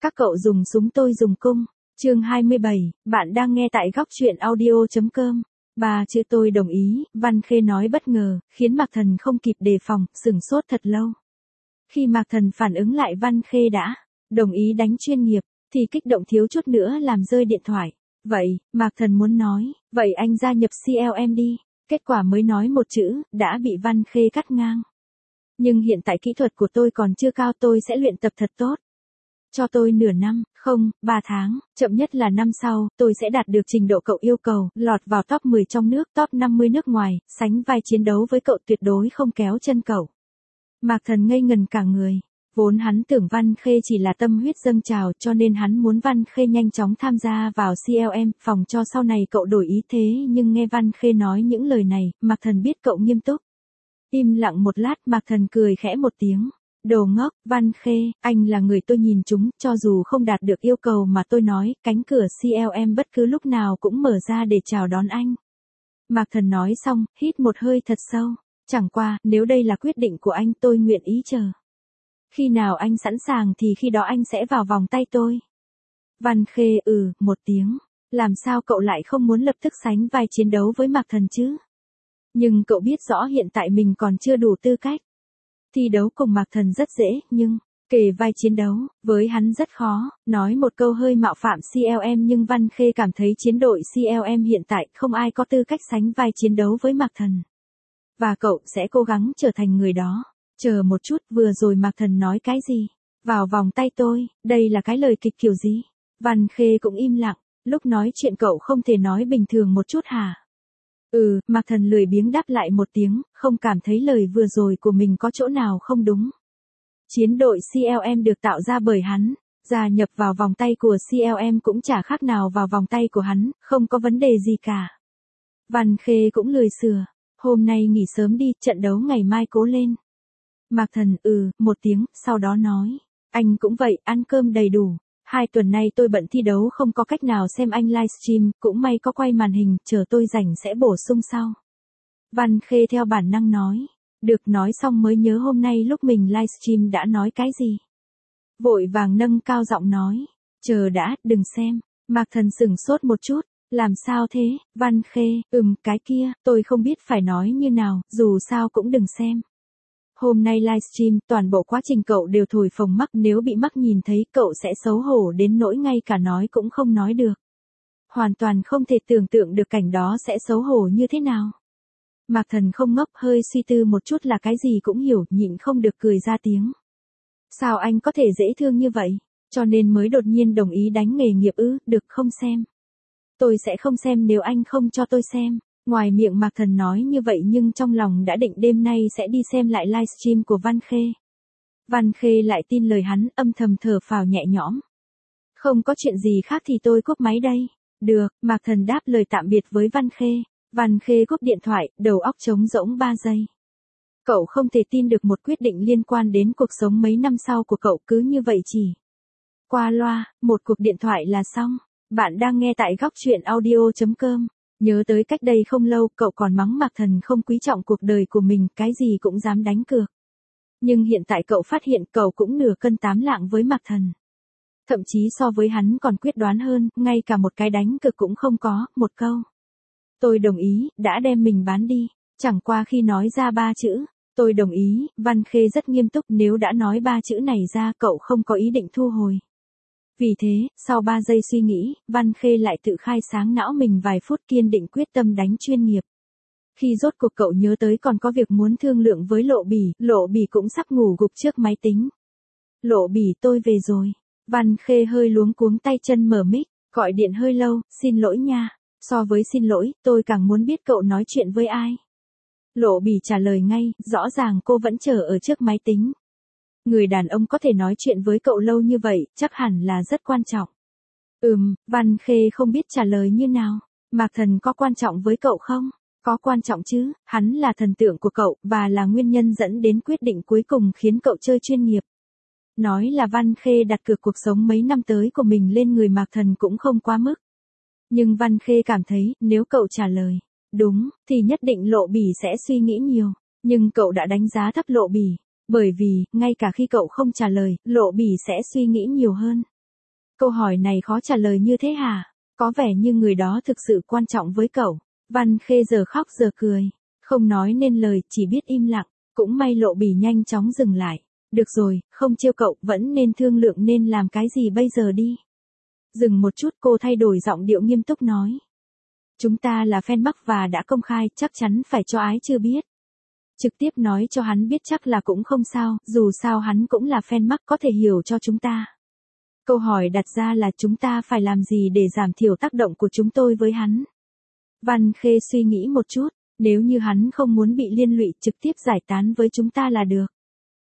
Các cậu dùng súng tôi dùng cung. Chương 27, bạn đang nghe tại góc truyện audio.com. Ba chữ tôi đồng ý, Văn Khê nói bất ngờ, khiến Mạc Thần không kịp đề phòng, sửng sốt thật lâu. Khi Mạc Thần phản ứng lại Văn Khê đã đồng ý đánh chuyên nghiệp, thì kích động thiếu chút nữa làm rơi điện thoại. Vậy, Mạc Thần muốn nói, vậy anh gia nhập CLM đi. Kết quả mới nói một chữ, đã bị Văn Khê cắt ngang. Nhưng hiện tại kỹ thuật của tôi còn chưa cao, tôi sẽ luyện tập thật tốt. Cho tôi nửa năm, không, 3 tháng, chậm nhất là năm sau, tôi sẽ đạt được trình độ cậu yêu cầu, lọt vào top 10 trong nước, top 50 nước ngoài, sánh vai chiến đấu với cậu, tuyệt đối không kéo chân cậu. Mạc Thần ngây ngần cả người. Vốn hắn tưởng Văn Khê chỉ là tâm huyết dâng trào, cho nên hắn muốn Văn Khê nhanh chóng tham gia vào CLM, phòng cho sau này cậu đổi ý, thế nhưng nghe Văn Khê nói những lời này, Mạc Thần biết cậu nghiêm túc. Im lặng một lát, Mạc Thần cười khẽ một tiếng. Đồ ngốc, Văn Khê, anh là người tôi nhìn trúng, cho dù không đạt được yêu cầu mà tôi nói, cánh cửa CLM bất cứ lúc nào cũng mở ra để chào đón anh. Mạc Thần nói xong, hít một hơi thật sâu. Chẳng qua, nếu đây là quyết định của anh, tôi nguyện ý chờ. Khi nào anh sẵn sàng thì khi đó anh sẽ vào vòng tay tôi. Văn Khê một tiếng. Làm sao cậu lại không muốn lập tức sánh vai chiến đấu với Mạc Thần chứ? Nhưng cậu biết rõ hiện tại mình còn chưa đủ tư cách. Thi đấu cùng Mạc Thần rất dễ, nhưng kề vai chiến đấu, với hắn rất khó. Nói một câu hơi mạo phạm CLM, nhưng Văn Khê cảm thấy chiến đội CLM hiện tại không ai có tư cách sánh vai chiến đấu với Mạc Thần. Và cậu sẽ cố gắng trở thành người đó. Chờ một chút, vừa rồi Mạc Thần nói cái gì? Vào vòng tay tôi, đây là cái lời kịch kiểu gì? Văn Khê cũng im lặng, lúc nói chuyện cậu không thể nói bình thường một chút hả? Mạc Thần lười biếng đáp lại một tiếng, không cảm thấy lời vừa rồi của mình có chỗ nào không đúng. Chiến đội CLM được tạo ra bởi hắn, gia nhập vào vòng tay của CLM cũng chả khác nào vào vòng tay của hắn, không có vấn đề gì cả. Văn Khê cũng lười sửa, hôm nay nghỉ sớm đi, trận đấu ngày mai cố lên. Mạc Thần một tiếng, sau đó nói, anh cũng vậy, ăn cơm đầy đủ. 2 tuần nay tôi bận thi đấu không có cách nào xem anh livestream, cũng may có quay màn hình, chờ tôi rảnh sẽ bổ sung sau. Văn Khê theo bản năng nói, được, nói xong mới nhớ hôm nay lúc mình livestream đã nói cái gì. Vội vàng nâng cao giọng nói, chờ đã, đừng xem. Mạc Thần sửng sốt một chút, làm sao thế? Văn Khê, cái kia, tôi không biết phải nói như nào, dù sao cũng đừng xem. Hôm nay livestream, toàn bộ quá trình cậu đều thổi phồng mắc, nếu bị mắc nhìn thấy cậu sẽ xấu hổ đến nỗi ngay cả nói cũng không nói được. Hoàn toàn không thể tưởng tượng được cảnh đó sẽ xấu hổ như thế nào. Mạc Thần không ngốc, hơi suy tư một chút là cái gì cũng hiểu, nhịn không được cười ra tiếng. Sao anh có thể dễ thương như vậy? Cho nên mới đột nhiên đồng ý đánh nghề nghiệp được, không xem. Tôi sẽ không xem nếu anh không cho tôi xem. Ngoài miệng Mạc Thần nói như vậy nhưng trong lòng đã định đêm nay sẽ đi xem lại livestream của Văn Khê. Văn Khê lại tin lời hắn, âm thầm thở phào nhẹ nhõm. Không có chuyện gì khác thì tôi cúp máy đây. Được, Mạc Thần đáp lời tạm biệt với Văn Khê. Văn Khê cúp điện thoại, đầu óc trống rỗng 3 giây. Cậu không thể tin được một quyết định liên quan đến cuộc sống mấy năm sau của cậu cứ như vậy chỉ qua loa, một cuộc điện thoại là xong. Bạn đang nghe tại góc truyện audio.com. Nhớ tới cách đây không lâu, cậu còn mắng Mạc Thần không quý trọng cuộc đời của mình, cái gì cũng dám đánh cược. Nhưng hiện tại cậu phát hiện cậu cũng nửa cân 8 lạng với Mạc Thần. Thậm chí so với hắn còn quyết đoán hơn, ngay cả một cái đánh cược cũng không có, một câu. Tôi đồng ý, đã đem mình bán đi. Chẳng qua khi nói ra 3 chữ, tôi đồng ý, Văn Khê rất nghiêm túc, nếu đã nói 3 chữ này ra cậu không có ý định thu hồi. Vì thế, sau 3 giây suy nghĩ, Văn Khê lại tự khai sáng não mình vài phút, kiên định quyết tâm đánh chuyên nghiệp. Khi rốt cuộc cậu nhớ tới còn có việc muốn thương lượng với Lộ Bỉ cũng sắp ngủ gục trước máy tính. Lộ Bỉ, tôi về rồi. Văn Khê hơi luống cuống, tay chân mở mic, gọi điện hơi lâu, xin lỗi nha. So với xin lỗi, tôi càng muốn biết cậu nói chuyện với ai. Lộ Bỉ trả lời ngay, rõ ràng cô vẫn chờ ở trước máy tính. Người đàn ông có thể nói chuyện với cậu lâu như vậy, chắc hẳn là rất quan trọng. Văn Khê không biết trả lời như nào. Mạc Thần có quan trọng với cậu không? Có quan trọng chứ, hắn là thần tượng của cậu, và là nguyên nhân dẫn đến quyết định cuối cùng khiến cậu chơi chuyên nghiệp. Nói là Văn Khê đặt cược cuộc sống mấy năm tới của mình lên người Mạc Thần cũng không quá mức. Nhưng Văn Khê cảm thấy, nếu cậu trả lời đúng, thì nhất định Lộ Bỉ sẽ suy nghĩ nhiều. Nhưng cậu đã đánh giá thấp Lộ Bỉ. Bởi vì, ngay cả khi cậu không trả lời, Lộ Bỉ sẽ suy nghĩ nhiều hơn. Câu hỏi này khó trả lời như thế hả? Có vẻ như người đó thực sự quan trọng với cậu. Văn Khê giờ khóc giờ cười. Không nói nên lời, chỉ biết im lặng. Cũng may Lộ Bỉ nhanh chóng dừng lại. Được rồi, không trêu cậu, vẫn nên thương lượng nên làm cái gì bây giờ đi. Dừng một chút cô thay đổi giọng điệu nghiêm túc nói. Chúng ta là fan mắc và đã công khai, chắc chắn phải cho Ái Trư biết. Trực tiếp nói cho hắn biết chắc là cũng không sao, dù sao hắn cũng là fan mắc có thể hiểu cho chúng ta. Câu hỏi đặt ra là chúng ta phải làm gì để giảm thiểu tác động của chúng tôi với hắn. Văn Khê suy nghĩ một chút, nếu như hắn không muốn bị liên lụy trực tiếp giải tán với chúng ta là được.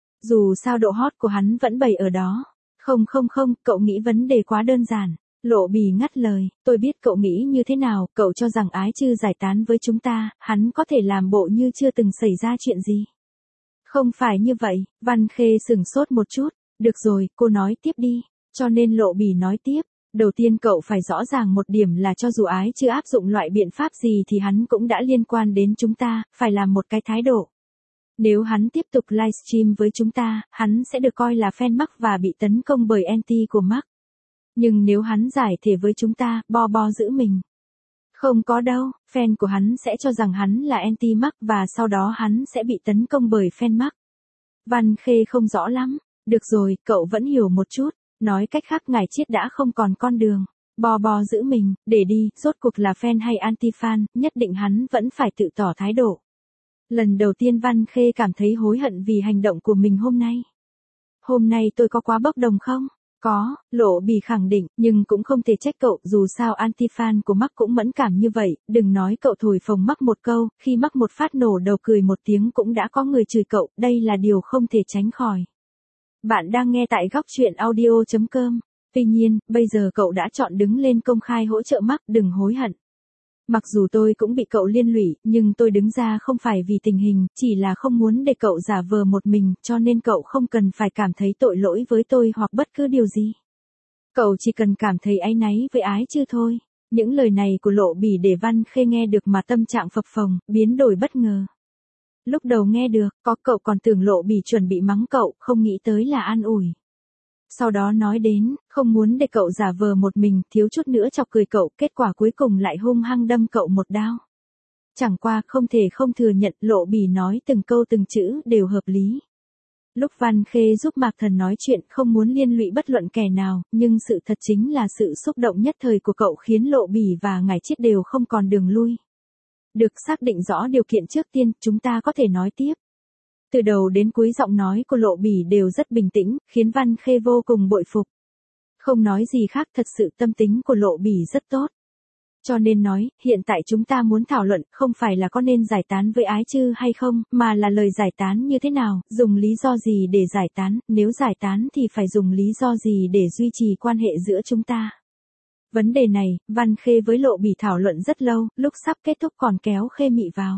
Dù sao độ hot của hắn vẫn bày ở đó. Không, cậu nghĩ vấn đề quá đơn giản. Lộ Bỉ ngắt lời, tôi biết cậu nghĩ như thế nào, cậu cho rằng Ái Trư giải tán với chúng ta, hắn có thể làm bộ như chưa từng xảy ra chuyện gì. Không phải như vậy, Văn Khê sửng sốt một chút, được rồi, cô nói tiếp đi, cho nên Lộ Bỉ nói tiếp, đầu tiên cậu phải rõ ràng một điểm là cho dù Ái Trư áp dụng loại biện pháp gì thì hắn cũng đã liên quan đến chúng ta, phải làm một cái thái độ. Nếu hắn tiếp tục livestream với chúng ta, hắn sẽ được coi là fan mắc và bị tấn công bởi anti của mắc. Nhưng nếu hắn giải thể với chúng ta, bo giữ mình. Không có đâu, fan của hắn sẽ cho rằng hắn là anti mắc và sau đó hắn sẽ bị tấn công bởi fan mắc. Văn Khê không rõ lắm. Được rồi, cậu vẫn hiểu một chút. Nói cách khác ngài Chiết đã không còn con đường. Bo giữ mình, để đi, rốt cuộc là fan hay anti-fan, nhất định hắn vẫn phải tự tỏ thái độ. Lần đầu tiên Văn Khê cảm thấy hối hận vì hành động của mình hôm nay. Hôm nay tôi có quá bốc đồng không? Có, Lộ Bỉ khẳng định, nhưng cũng không thể trách cậu, dù sao anti-fan của mắc cũng mẫn cảm như vậy, đừng nói cậu thổi phồng mắc một câu, khi mắc một phát nổ đầu cười một tiếng cũng đã có người chửi cậu, đây là điều không thể tránh khỏi. Bạn đang nghe tại góc truyện audio.com. Tuy nhiên, bây giờ cậu đã chọn đứng lên công khai hỗ trợ mắc, đừng hối hận. Mặc dù tôi cũng bị cậu liên lụy, nhưng tôi đứng ra không phải vì tình hình, chỉ là không muốn để cậu giả vờ một mình, cho nên cậu không cần phải cảm thấy tội lỗi với tôi hoặc bất cứ điều gì. Cậu chỉ cần cảm thấy áy náy với Ái Trư thôi. Những lời này của Lộ Bỉ để Văn Khê nghe được mà tâm trạng phập phồng, biến đổi bất ngờ. Lúc đầu nghe được, cậu còn tưởng Lộ Bỉ chuẩn bị mắng cậu, không nghĩ tới là an ủi. Sau đó nói đến, không muốn để cậu giả vờ một mình, thiếu chút nữa chọc cười cậu, kết quả cuối cùng lại hung hăng đâm cậu một đao. Chẳng qua không thể không thừa nhận, Lộ Bỉ nói từng câu từng chữ đều hợp lý. Lúc Văn Khê giúp Mạc Thần nói chuyện không muốn liên lụy bất luận kẻ nào, nhưng sự thật chính là sự xúc động nhất thời của cậu khiến Lộ Bỉ và ngài Chiết đều không còn đường lui. Được xác định rõ điều kiện trước tiên, chúng ta có thể nói tiếp. Từ đầu đến cuối giọng nói của Lộ Bỉ đều rất bình tĩnh, khiến Văn Khê vô cùng bội phục. Không nói gì khác, thật sự tâm tính của Lộ Bỉ rất tốt. Cho nên nói, hiện tại chúng ta muốn thảo luận không phải là có nên giải tán với Ái Trư hay không, mà là lời giải tán như thế nào, dùng lý do gì để giải tán, nếu giải tán thì phải dùng lý do gì để duy trì quan hệ giữa chúng ta. Vấn đề này, Văn Khê với Lộ Bỉ thảo luận rất lâu, lúc sắp kết thúc còn kéo Khê Mị vào.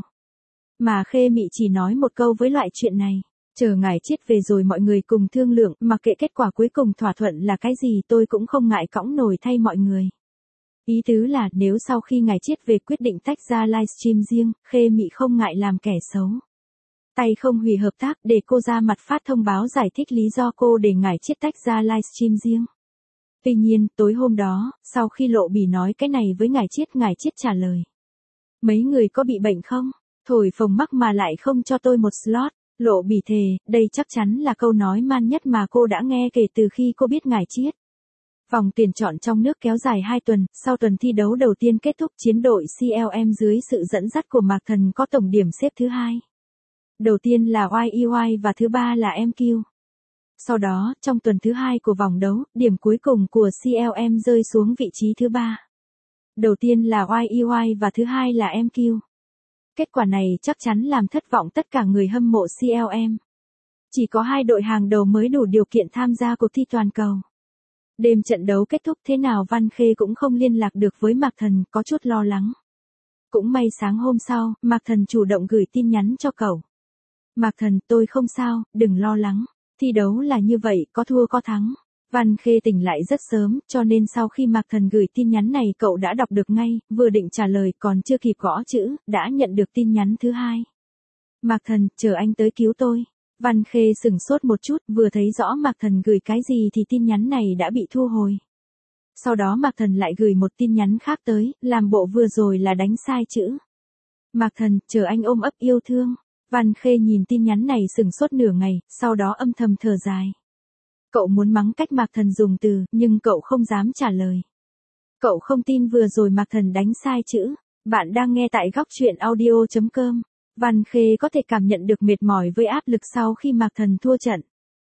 Mà Khê Mị chỉ nói một câu với loại chuyện này. Chờ ngài Chiết về rồi mọi người cùng thương lượng, mặc kệ kết quả cuối cùng thỏa thuận là cái gì tôi cũng không ngại cõng nổi thay mọi người. Ý tứ là nếu sau khi ngài Chiết về quyết định tách ra livestream riêng, Khê Mị không ngại làm kẻ xấu. Tay không hủy hợp tác để cô ra mặt phát thông báo giải thích lý do cô để ngài Chiết tách ra livestream riêng. Tuy nhiên, tối hôm đó, sau khi Lộ Bỉ nói cái này với ngài Chiết trả lời. Mấy người có bị bệnh không? Thổi phồng mắc mà lại không cho tôi một slot. Lộ Bỉ thề, đây chắc chắn là câu nói man nhất mà cô đã nghe kể từ khi cô biết ngài Chiết. Vòng tuyển chọn trong nước kéo dài 2 tuần, sau tuần thi đấu đầu tiên kết thúc chiến đội CLM dưới sự dẫn dắt của Mạc Thần có tổng điểm xếp thứ 2. Đầu tiên là YEY và thứ 3 là MQ. Sau đó, trong tuần thứ 2 của vòng đấu, điểm cuối cùng của CLM rơi xuống vị trí thứ 3. Đầu tiên là YEY và thứ 2 là MQ. Kết quả này chắc chắn làm thất vọng tất cả người hâm mộ CLM. Chỉ có 2 đội hàng đầu mới đủ điều kiện tham gia cuộc thi toàn cầu. Đêm trận đấu kết thúc thế nào Văn Khê cũng không liên lạc được với Mạc Thần, có chút lo lắng. Cũng may sáng hôm sau, Mạc Thần chủ động gửi tin nhắn cho cậu. Mạc Thần, tôi không sao, đừng lo lắng. Thi đấu là như vậy, có thua có thắng. Văn Khê tỉnh lại rất sớm, cho nên sau khi Mạc Thần gửi tin nhắn này cậu đã đọc được ngay, vừa định trả lời còn chưa kịp gõ chữ, đã nhận được tin nhắn thứ 2. Mạc Thần, chờ anh tới cứu tôi. Văn Khê sửng sốt một chút, vừa thấy rõ Mạc Thần gửi cái gì thì tin nhắn này đã bị thu hồi. Sau đó Mạc Thần lại gửi một tin nhắn khác tới, làm bộ vừa rồi là đánh sai chữ. Mạc Thần, chờ anh ôm ấp yêu thương. Văn Khê nhìn tin nhắn này sửng sốt nửa ngày, sau đó âm thầm thở dài. Cậu muốn mắng cách Mạc Thần dùng từ, nhưng cậu không dám trả lời. Cậu không tin vừa rồi Mạc Thần đánh sai chữ. Bạn đang nghe tại góc truyện audio.com. Văn Khê có thể cảm nhận được mệt mỏi với áp lực sau khi Mạc Thần thua trận.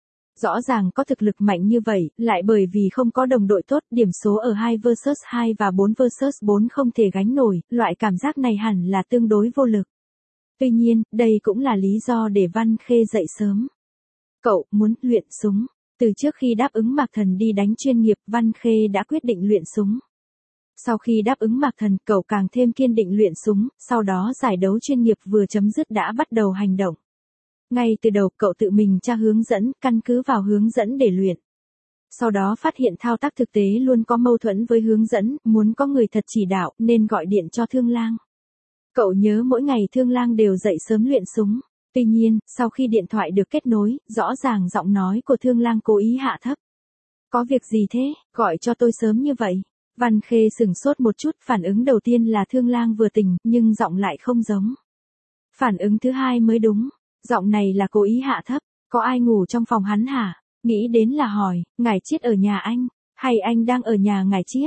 Rõ ràng có thực lực mạnh như vậy, lại bởi vì không có đồng đội tốt, điểm số ở 2 vs 2 và 4 vs 4 không thể gánh nổi, loại cảm giác này hẳn là tương đối vô lực. Tuy nhiên, đây cũng là lý do để Văn Khê dậy sớm. Cậu muốn luyện súng. Từ trước khi đáp ứng Mạc Thần đi đánh chuyên nghiệp, Văn Khê đã quyết định luyện súng. Sau khi đáp ứng Mạc Thần, cậu càng thêm kiên định luyện súng, sau đó giải đấu chuyên nghiệp vừa chấm dứt đã bắt đầu hành động. Ngay từ đầu, cậu tự mình tra hướng dẫn, căn cứ vào hướng dẫn để luyện. Sau đó phát hiện thao tác thực tế luôn có mâu thuẫn với hướng dẫn, muốn có người thật chỉ đạo, nên gọi điện cho Thương Lang. Cậu nhớ mỗi ngày Thương Lang đều dậy sớm luyện súng. Tuy nhiên, sau khi điện thoại được kết nối, rõ ràng giọng nói của Thương Lang cố ý hạ thấp. Có việc gì thế, gọi cho tôi sớm như vậy? Văn Khê sửng sốt một chút, phản ứng đầu tiên là Thương Lang vừa tỉnh, nhưng giọng lại không giống. Phản ứng thứ hai mới đúng, giọng này là cố ý hạ thấp, có ai ngủ trong phòng hắn hả? Nghĩ đến là hỏi, ngài Chiết ở nhà anh, hay anh đang ở nhà ngài Chiết?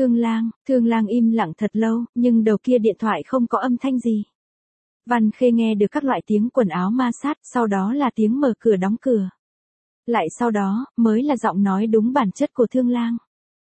Thương Lang im lặng thật lâu, nhưng đầu kia điện thoại không có âm thanh gì. Văn Khê nghe được các loại tiếng quần áo ma sát, sau đó là tiếng mở cửa đóng cửa. Lại sau đó, mới là giọng nói đúng bản chất của Thương Lang.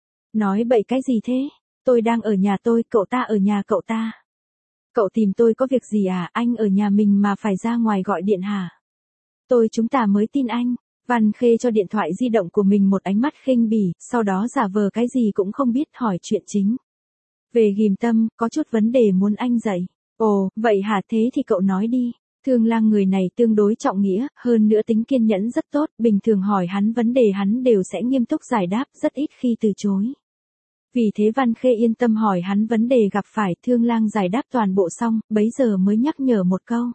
Nói bậy cái gì thế? Tôi đang ở nhà tôi, cậu ta ở nhà cậu ta. Cậu tìm tôi có việc gì à, anh ở nhà mình mà phải ra ngoài gọi điện hả? Chúng ta mới tin anh. Văn Khê cho điện thoại di động của mình một ánh mắt khinh bỉ, sau đó giả vờ cái gì cũng không biết hỏi chuyện chính. Về Ghim Tâm, có chút vấn đề muốn anh dạy. Ồ, vậy hả, thế thì cậu nói đi. Thương Lang người này tương đối trọng nghĩa, hơn nữa tính kiên nhẫn rất tốt, bình thường hỏi hắn vấn đề hắn đều sẽ nghiêm túc giải đáp, rất ít khi từ chối. Vì thế Văn Khê yên tâm hỏi hắn vấn đề gặp phải, Thương Lang giải đáp toàn bộ xong, bấy giờ mới nhắc nhở một câu.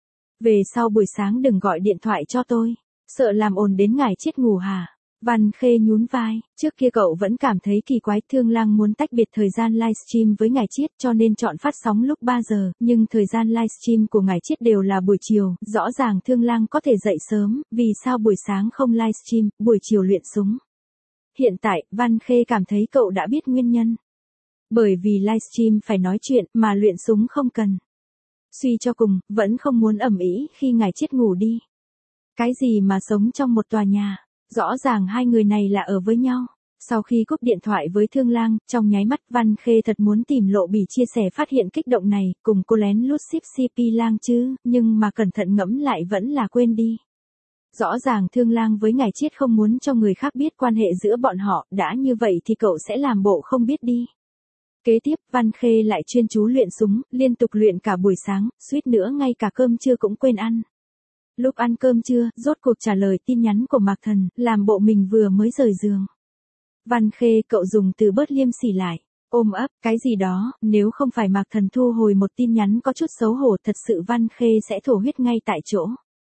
Về sau buổi sáng đừng gọi điện thoại cho tôi, sợ làm ồn đến ngài Chiết ngủ hả? Văn Khê nhún vai, trước kia cậu vẫn cảm thấy kỳ quái, Thương Lang muốn tách biệt thời gian livestream với ngài Chiết cho nên chọn phát sóng lúc 3 giờ, nhưng thời gian livestream của ngài Chiết đều là buổi chiều, rõ ràng Thương Lang có thể dậy sớm, vì sao buổi sáng không livestream, buổi chiều luyện súng. Hiện tại, Văn Khê cảm thấy cậu đã biết nguyên nhân. Bởi vì livestream phải nói chuyện, mà luyện súng không cần. Suy cho cùng, vẫn không muốn ầm ĩ khi ngài Chiết ngủ đi. Cái gì mà sống trong một tòa nhà, rõ ràng hai người này là ở với nhau. Sau khi cúp điện thoại với Thương Lang, trong nháy mắt Văn Khê thật muốn tìm Lộ Bỉ chia sẻ phát hiện kích động này, cùng cô lén lút ship CP Lang chứ, nhưng mà cẩn thận ngẫm lại vẫn là quên đi. Rõ ràng Thương Lang với ngài Chiết không muốn cho người khác biết quan hệ giữa bọn họ, đã như vậy thì cậu sẽ làm bộ không biết đi. Kế tiếp, Văn Khê lại chuyên chú luyện súng, liên tục luyện cả buổi sáng, suýt nữa ngay cả cơm trưa cũng quên ăn. Lúc ăn cơm trưa, rốt cuộc trả lời tin nhắn của Mạc Thần, làm bộ mình vừa mới rời giường. Văn Khê, cậu dùng từ bớt liêm sỉ lại, ôm ấp, cái gì đó, nếu không phải Mạc Thần thu hồi một tin nhắn có chút xấu hổ, thật sự Văn Khê sẽ thổ huyết ngay tại chỗ.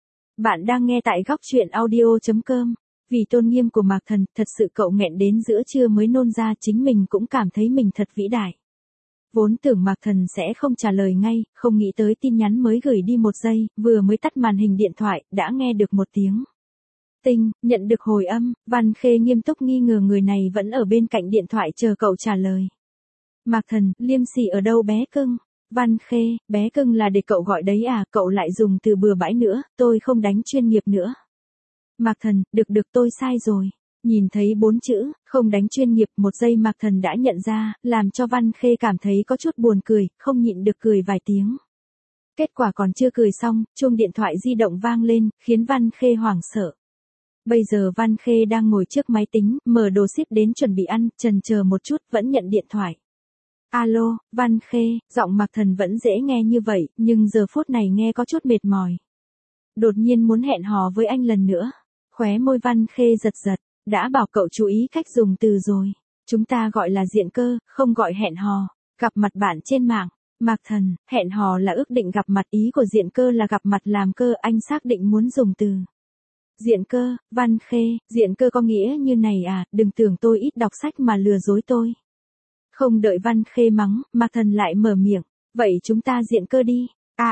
Bạn đang nghe tại góc truyện audio.com. Vì tôn nghiêm của Mạc Thần, thật sự cậu nghẹn đến giữa trưa mới nôn ra, chính mình cũng cảm thấy mình thật vĩ đại. Vốn tưởng Mạc Thần sẽ không trả lời ngay, không nghĩ tới tin nhắn mới gửi đi 1 giây, vừa mới tắt màn hình điện thoại, đã nghe được một tiếng. Tinh, nhận được hồi âm, Văn Khê nghiêm túc nghi ngờ người này vẫn ở bên cạnh điện thoại chờ cậu trả lời. Mạc Thần, liêm sỉ ở đâu bé cưng? Văn Khê, bé cưng là để cậu gọi đấy à, cậu lại dùng từ bừa bãi nữa, tôi không đánh chuyên nghiệp nữa. Mạc Thần, được tôi sai rồi. Nhìn thấy 4 chữ, không đánh chuyên nghiệp, 1 giây Mạc Thần đã nhận ra, làm cho Văn Khê cảm thấy có chút buồn cười, không nhịn được cười vài tiếng. Kết quả còn chưa cười xong, chuông điện thoại di động vang lên, khiến Văn Khê hoảng sợ. Bây giờ Văn Khê đang ngồi trước máy tính, mở đồ ship đến chuẩn bị ăn, chần chờ một chút, vẫn nhận điện thoại. Alo, Văn Khê, giọng Mạc Thần vẫn dễ nghe như vậy, nhưng giờ phút này nghe có chút mệt mỏi. Đột nhiên muốn hẹn hò với anh lần nữa. Khóe môi Văn Khê giật giật, đã bảo cậu chú ý cách dùng từ rồi. Chúng ta gọi là diện cơ, không gọi hẹn hò. Gặp mặt bạn trên mạng. Mạc Thần, hẹn hò là ước định gặp mặt, ý của diện cơ là gặp mặt làm cơ, anh xác định muốn dùng từ Diện cơ, Văn Khê, diện cơ có nghĩa như này à, đừng tưởng tôi ít đọc sách mà lừa dối tôi. Không đợi Văn Khê mắng, Mạc Thần lại mở miệng, vậy chúng ta diện cơ đi,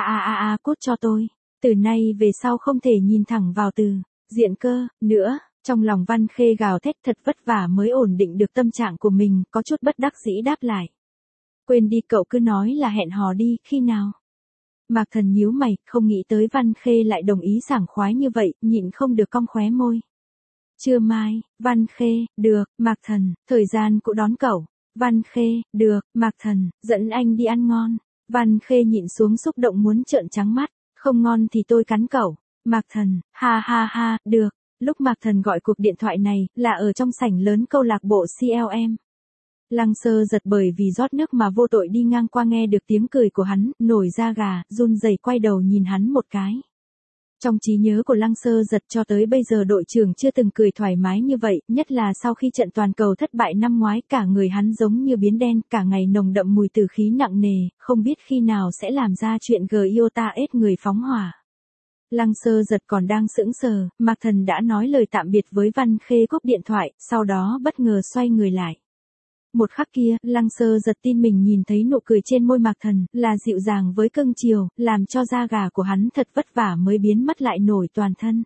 cút cho tôi. Từ nay về sau không thể nhìn thẳng vào từ, diện cơ, nữa. Trong lòng Văn Khê gào thét thật vất vả mới ổn định được tâm trạng của mình, có chút bất đắc dĩ đáp lại. Quên đi, cậu cứ nói là hẹn hò đi, khi nào? Mạc Thần nhíu mày, không nghĩ tới Văn Khê lại đồng ý sảng khoái như vậy, nhịn không được cong khóe môi. Trưa mai, Văn Khê, được, Mạc Thần, thời gian cũng đón cậu. Văn Khê, được, Mạc Thần, dẫn anh đi ăn ngon. Văn Khê nhịn xuống xúc động muốn trợn trắng mắt, không ngon thì tôi cắn cậu. Mạc Thần, ha, được. Lúc Mạc Thần gọi cuộc điện thoại này, là ở trong sảnh lớn câu lạc bộ CLM. Lăng Sơ Giật bởi vì rót nước mà vô tội đi ngang qua nghe được tiếng cười của hắn, nổi da gà, run rẩy quay đầu nhìn hắn một cái. Trong trí nhớ của Lăng Sơ Giật cho tới bây giờ đội trưởng chưa từng cười thoải mái như vậy, nhất là sau khi trận toàn cầu thất bại năm ngoái, cả người hắn giống như biến đen, cả ngày nồng đậm mùi tử khí nặng nề, không biết khi nào sẽ làm ra chuyện Giota ết người phóng hỏa. Lăng Sơ Giật còn đang sững sờ, Mạc Thần đã nói lời tạm biệt với Văn Khê cúp điện thoại, sau đó bất ngờ xoay người lại. Một khắc kia, Lăng Sơ Giật tin mình nhìn thấy nụ cười trên môi Mạc Thần, là dịu dàng với cưng chiều, làm cho da gà của hắn thật vất vả mới biến mất lại nổi toàn thân.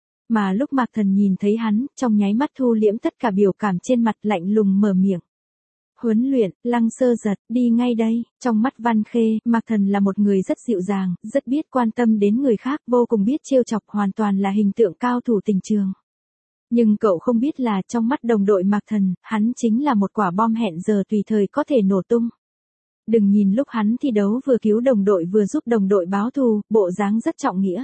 Mà lúc Mạc Thần nhìn thấy hắn, trong nháy mắt thu liễm tất cả biểu cảm trên mặt, lạnh lùng mở miệng. Huấn luyện, Lăng Sơ Giật, đi ngay đây. Trong mắt Văn Khê, Mạc Thần là một người rất dịu dàng, rất biết quan tâm đến người khác, vô cùng biết trêu chọc, hoàn toàn là hình tượng cao thủ tình trường. Nhưng cậu không biết là trong mắt đồng đội Mạc Thần, hắn chính là một quả bom hẹn giờ tùy thời có thể nổ tung. Đừng nhìn lúc hắn thi đấu vừa cứu đồng đội vừa giúp đồng đội báo thù, bộ dáng rất trọng nghĩa.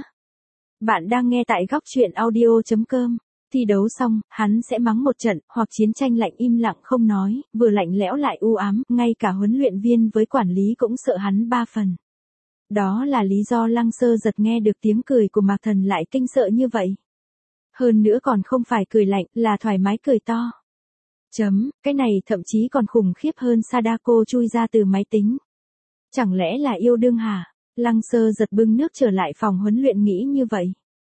Bạn đang nghe tại góc truyện audio.com. Thi đấu xong, hắn sẽ mắng một trận, hoặc chiến tranh lạnh im lặng không nói, vừa lạnh lẽo lại u ám, ngay cả huấn luyện viên với quản lý cũng sợ hắn 3 phần. Đó là lý do Lăng Sơ Giật nghe được tiếng cười của Mạc Thần lại kinh sợ như vậy. Hơn nữa còn không phải cười lạnh, là thoải mái cười to. Cái này thậm chí còn khủng khiếp hơn Sadako chui ra từ máy tính. Chẳng lẽ là yêu đương hả? Lăng Sơ Giật bưng nước trở lại phòng huấn luyện nghĩ như vậy.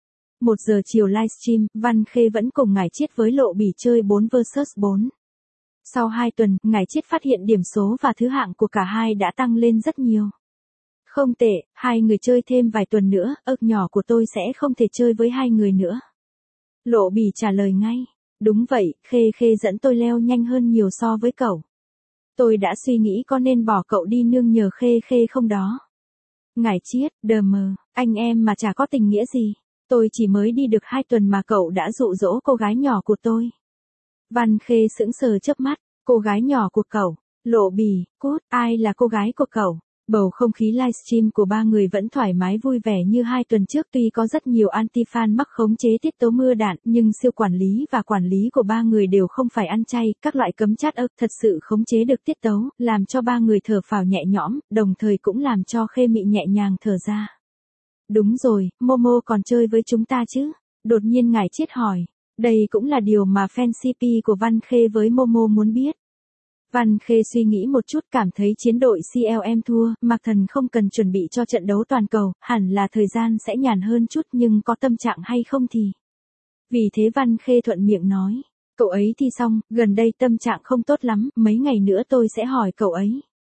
1 giờ chiều livestream, Văn Khê vẫn cùng Ngải Chiết với Lộ Bỉ chơi 4 vs 4. Sau 2 tuần, Ngải Chiết phát hiện điểm số và thứ hạng của cả hai đã tăng lên rất nhiều. Không tệ, hai người chơi thêm vài tuần nữa, ức nhỏ của tôi sẽ không thể chơi với hai người nữa. Lộ Bỉ trả lời ngay. Đúng vậy, Khê dẫn tôi leo nhanh hơn nhiều so với cậu. Tôi đã suy nghĩ có nên bỏ cậu đi nương nhờ Khê không đó. Ngải Chiết, anh em mà chả có tình nghĩa gì. Tôi chỉ mới đi được 2 tuần mà cậu đã dụ dỗ cô gái nhỏ của tôi. Văn Khê sững sờ chớp mắt, cô gái nhỏ của cậu. Lộ Bỉ, cút, ai là cô gái của cậu? Bầu không khí livestream của ba người vẫn thoải mái vui vẻ như 2 tuần trước, tuy có rất nhiều anti-fan mắc khống chế tiết tấu mưa đạn, nhưng siêu quản lý và quản lý của ba người đều không phải ăn chay, các loại cấm chat thật sự khống chế được tiết tấu, làm cho ba người thở phào nhẹ nhõm, đồng thời cũng làm cho Khê Mị nhẹ nhàng thở ra. Đúng rồi, Momo còn chơi với chúng ta chứ? Đột nhiên Ngải Chiết hỏi. Đây cũng là điều mà fan CP của Văn Khê với Momo muốn biết. Văn Khê suy nghĩ một chút, cảm thấy chiến đội CLM thua, Mạc Thần không cần chuẩn bị cho trận đấu toàn cầu, hẳn là thời gian sẽ nhàn hơn chút, nhưng có tâm trạng hay không thì. Vì thế Văn Khê thuận miệng nói, cậu ấy thi xong, gần đây tâm trạng không tốt lắm, mấy ngày nữa tôi sẽ hỏi cậu ấy.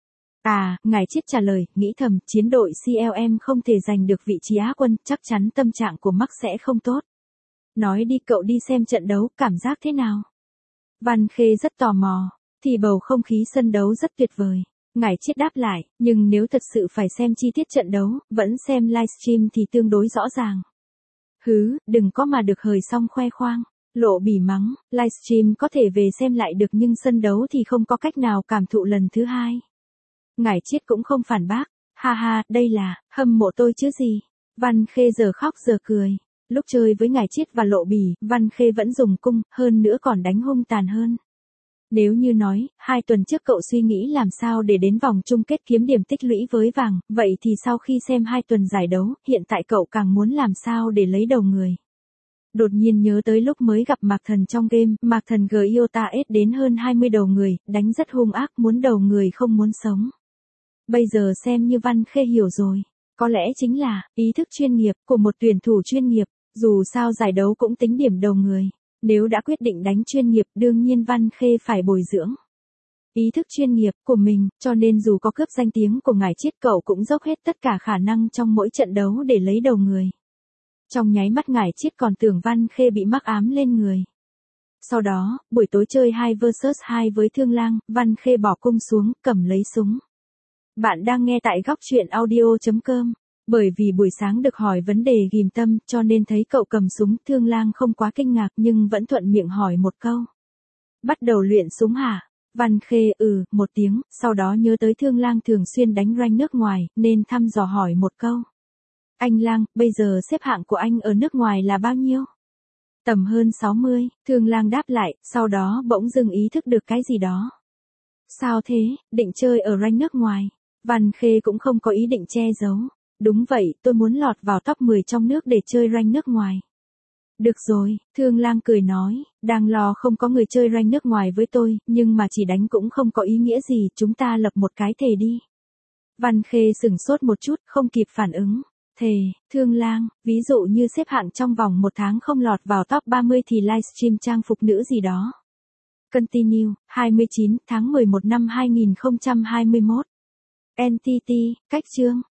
Ngải Chiết trả lời, nghĩ thầm, chiến đội CLM không thể giành được vị trí Á quân, chắc chắn tâm trạng của Mark sẽ không tốt. Nói đi, cậu đi xem trận đấu, cảm giác thế nào? Văn Khê rất tò mò. Thì bầu không khí sân đấu rất tuyệt vời. Ngải Chiết đáp lại, nhưng nếu thật sự phải xem chi tiết trận đấu, vẫn xem livestream thì tương đối rõ ràng. Đừng có mà được hời xong khoe khoang. Lộ Bỉ mắng, livestream có thể về xem lại được nhưng sân đấu thì không có cách nào cảm thụ lần thứ hai. Ngải Chiết cũng không phản bác, đây là, hâm mộ tôi chứ gì. Văn Khê giờ khóc giờ cười. Lúc chơi với Ngải Chiết và Lộ Bỉ, Văn Khê vẫn dùng cung, hơn nữa còn đánh hung tàn hơn. Nếu như nói, 2 tuần trước cậu suy nghĩ làm sao để đến vòng chung kết kiếm điểm tích lũy với vàng, vậy thì sau khi xem 2 tuần giải đấu, hiện tại cậu càng muốn làm sao để lấy đầu người. Đột nhiên nhớ tới lúc mới gặp Mạc Thần trong game, Mạc Thần Giota ết đến hơn 20 đầu người, đánh rất hung ác, muốn đầu người không muốn sống. Bây giờ xem như Văn Khê hiểu rồi, có lẽ chính là ý thức chuyên nghiệp của một tuyển thủ chuyên nghiệp. Dù sao giải đấu cũng tính điểm đầu người. Nếu đã quyết định đánh chuyên nghiệp đương nhiên Văn Khê phải bồi dưỡng ý thức chuyên nghiệp của mình, cho nên dù có cướp danh tiếng của ngải chiết cậu cũng dốc hết tất cả khả năng trong mỗi trận đấu để lấy đầu người. Trong nháy mắt ngải chiết còn tưởng Văn Khê bị mắc ám lên người. Sau đó, buổi tối chơi 2 vs 2 với Thương Lang, Văn Khê bỏ cung xuống, cầm lấy súng. Bạn đang nghe tại góc truyện audio.com. Bởi vì buổi sáng được hỏi vấn đề ghim tâm cho nên thấy cậu cầm súng, Thương Lang không quá kinh ngạc nhưng vẫn thuận miệng hỏi một câu. Bắt đầu luyện súng hả? Văn Khê một tiếng, sau đó nhớ tới Thương Lang thường xuyên đánh rank nước ngoài nên thăm dò hỏi một câu. Anh Lang, bây giờ xếp hạng của anh ở nước ngoài là bao nhiêu? Tầm hơn 60, Thương Lang đáp lại, sau đó bỗng dưng ý thức được cái gì đó. Sao thế, định chơi ở rank nước ngoài? Văn Khê cũng không có ý định che giấu. Đúng vậy, tôi muốn lọt vào top 10 trong nước để chơi rank nước ngoài. Được rồi, Thương Lang cười nói, đang lo không có người chơi rank nước ngoài với tôi, nhưng mà chỉ đánh cũng không có ý nghĩa gì, chúng ta lập một cái thề đi. Văn Khê sửng sốt một chút, không kịp phản ứng. Thề, Thương Lang, ví dụ như xếp hạng trong vòng 1 tháng không lọt vào top 30 thì livestream trang phục nữ gì đó. Continue, 29 tháng 11 năm 2021. NTT, cách chương.